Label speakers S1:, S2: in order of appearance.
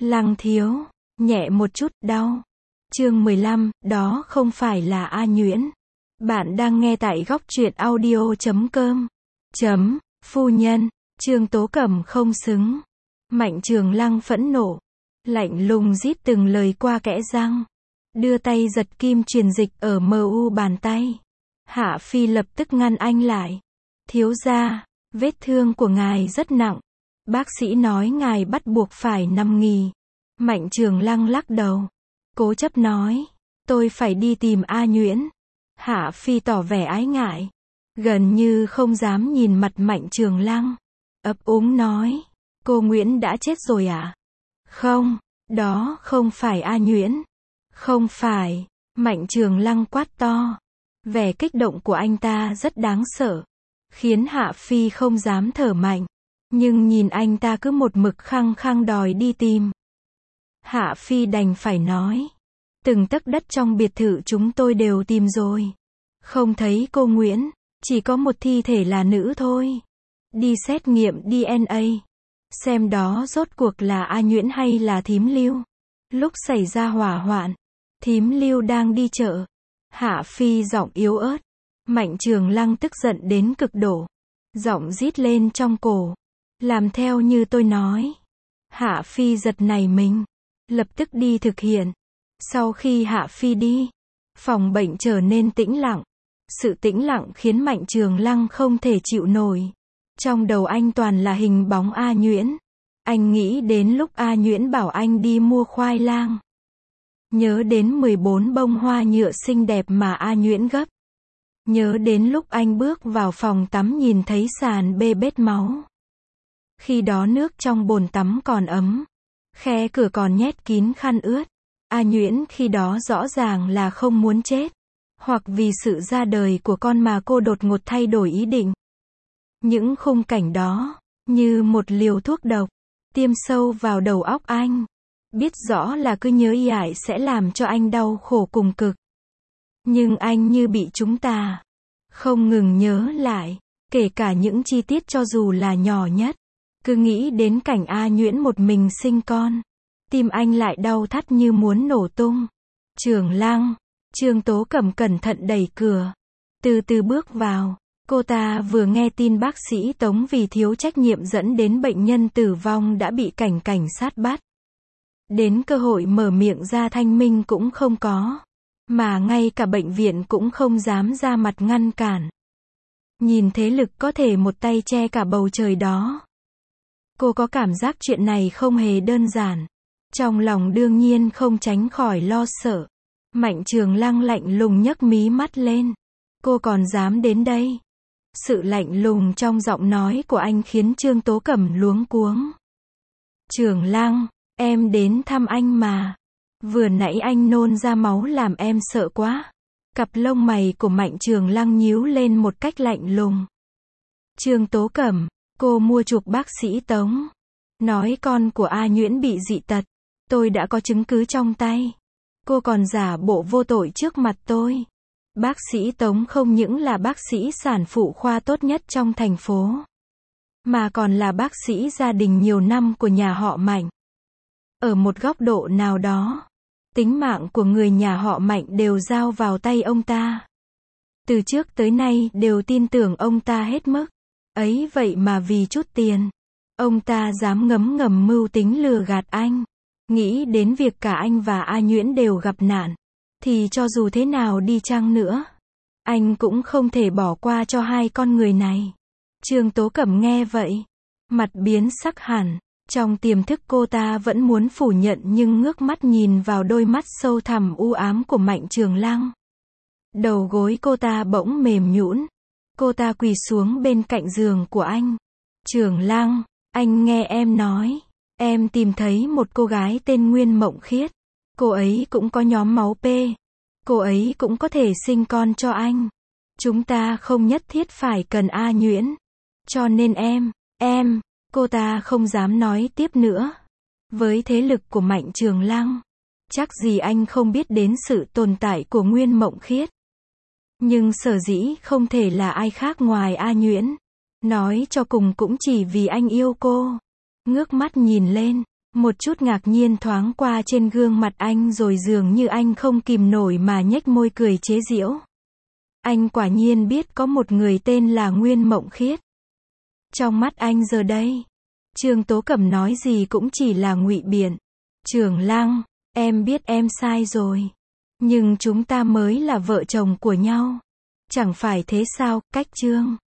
S1: Lăng thiếu, nhẹ một chút, đau. Chương 15, đó không phải là A Nhuyễn. Bạn đang nghe tại góc truyện audio.com. Phu nhân, Trương Tố Cẩm không xứng. Mạnh Trường Lăng phẫn nộ, lạnh lùng rít từng lời qua kẽ răng. Đưa tay giật kim truyền dịch ở mu bàn tay. Hạ Phi lập tức ngăn anh lại. Thiếu gia, vết thương của ngài rất nặng. Bác sĩ nói ngài bắt buộc phải nằm nghỉ. Mạnh Trường Lăng lắc đầu. Cố chấp nói, tôi phải đi tìm A Nhuyễn. Hạ Phi tỏ vẻ ái ngại. Gần như không dám nhìn mặt Mạnh Trường Lăng. Ấp úng nói, cô Nguyễn đã chết rồi à? Không, đó không phải A Nhuyễn. Không phải, Mạnh Trường Lăng quát to. Vẻ kích động của anh ta rất đáng sợ, khiến Hạ Phi không dám thở mạnh. Nhưng nhìn anh ta cứ một mực khăng khăng đòi đi tìm. Hạ Phi đành phải nói, từng tấc đất trong biệt thự chúng tôi đều tìm rồi. Không thấy cô Nguyễn, chỉ có một thi thể là nữ thôi. Đi xét nghiệm DNA, xem đó rốt cuộc là A Nhuyễn hay là Thím Lưu. Lúc xảy ra hỏa hoạn, Thím Lưu đang đi chợ. Hạ Phi giọng yếu ớt. Mạnh Trường Lăng tức giận đến cực độ. Giọng rít lên trong cổ. Làm theo như tôi nói. Hạ Phi giật nảy mình. Lập tức đi thực hiện. Sau khi Hạ Phi đi, phòng bệnh trở nên tĩnh lặng. Sự tĩnh lặng khiến Mạnh Trường Lăng không thể chịu nổi. Trong đầu anh toàn là hình bóng A Nhuyễn. Anh nghĩ đến lúc A Nhuyễn bảo anh đi mua khoai lang. Nhớ đến 14 bông hoa nhựa xinh đẹp mà A Nhuyễn gấp. Nhớ đến lúc anh bước vào phòng tắm nhìn thấy sàn bê bết máu. Khi đó nước trong bồn tắm còn ấm. Khe cửa còn nhét kín khăn ướt. A Nhuyễn khi đó rõ ràng là không muốn chết. Hoặc vì sự ra đời của con mà cô đột ngột thay đổi ý định. Những khung cảnh đó, như một liều thuốc độc, tiêm sâu vào đầu óc anh. Biết rõ là cứ nhớ y ải sẽ làm cho anh đau khổ cùng cực. Nhưng anh như bị trúng tà. Không ngừng nhớ lại, kể cả những chi tiết cho dù là nhỏ nhất. Cứ nghĩ đến cảnh A Nhuyễn một mình sinh con. Tim anh lại đau thắt như muốn nổ tung. Trường Lăng, Trương Tố Cẩm cẩn thận đẩy cửa. Từ từ bước vào. Cô ta vừa nghe tin bác sĩ Tống vì thiếu trách nhiệm dẫn đến bệnh nhân tử vong đã bị cảnh sát bắt. Đến cơ hội mở miệng ra thanh minh cũng không có. Mà ngay cả bệnh viện cũng không dám ra mặt ngăn cản. Nhìn thế lực có thể một tay che cả bầu trời đó. Cô có cảm giác chuyện này không hề đơn giản. Trong lòng đương nhiên không tránh khỏi lo sợ. Mạnh Trường Lăng lạnh lùng nhấc mí mắt lên. Cô còn dám đến đây? Sự lạnh lùng trong giọng nói của anh khiến Trương Tố Cẩm luống cuống. Trường Lăng, em đến thăm anh mà. Vừa nãy anh nôn ra máu làm em sợ quá. Cặp lông mày của Mạnh Trường Lăng nhíu lên một cách lạnh lùng. Trương Tố Cẩm, cô mua chuộc bác sĩ Tống. Nói con của A Nhuyễn bị dị tật. Tôi đã có chứng cứ trong tay. Cô còn giả bộ vô tội trước mặt tôi. Bác sĩ Tống không những là bác sĩ sản phụ khoa tốt nhất trong thành phố. Mà còn là bác sĩ gia đình nhiều năm của nhà họ Mạnh. Ở một góc độ nào đó, tính mạng của người nhà họ Mạnh đều giao vào tay ông ta. Từ trước tới nay đều tin tưởng ông ta hết mức. Ấy vậy mà vì chút tiền, ông ta dám ngấm ngầm mưu tính lừa gạt anh. Nghĩ đến việc cả anh và A Nhuyễn đều gặp nạn. Thì cho dù thế nào đi chăng nữa, anh cũng không thể bỏ qua cho hai con người này. Trương Tố Cẩm nghe vậy, mặt biến sắc hẳn. Trong tiềm thức cô ta vẫn muốn phủ nhận nhưng ngước mắt nhìn vào đôi mắt sâu thẳm u ám của Mạnh Trường Lăng. Đầu gối cô ta bỗng mềm nhũn. Cô ta quỳ xuống bên cạnh giường của anh. Trường Lăng, anh nghe em nói. Em tìm thấy một cô gái tên Nguyên Mộng Khiết. Cô ấy cũng có nhóm máu P. Cô ấy cũng có thể sinh con cho anh. Chúng ta không nhất thiết phải cần A Nhuyễn. Cho nên cô ta không dám nói tiếp nữa. Với thế lực của Mạnh Trường Lăng, chắc gì anh không biết đến sự tồn tại của Nguyên Mộng Khiết. Nhưng sở dĩ không thể là ai khác ngoài A Nhuyễn. Nói cho cùng cũng chỉ vì anh yêu cô. Ngước mắt nhìn lên, Một chút ngạc nhiên thoáng qua trên gương mặt anh rồi dường như anh không kìm nổi mà nhếch môi cười chế giễu. Anh quả nhiên biết có một người tên là Nguyên Mộng Khiết. Trong mắt anh giờ đây, Trương Tố Cẩm nói gì cũng chỉ là ngụy biện. Trưởng Lăng, em biết em sai rồi. Nhưng chúng ta mới là vợ chồng của nhau. Chẳng phải thế sao, cách Trương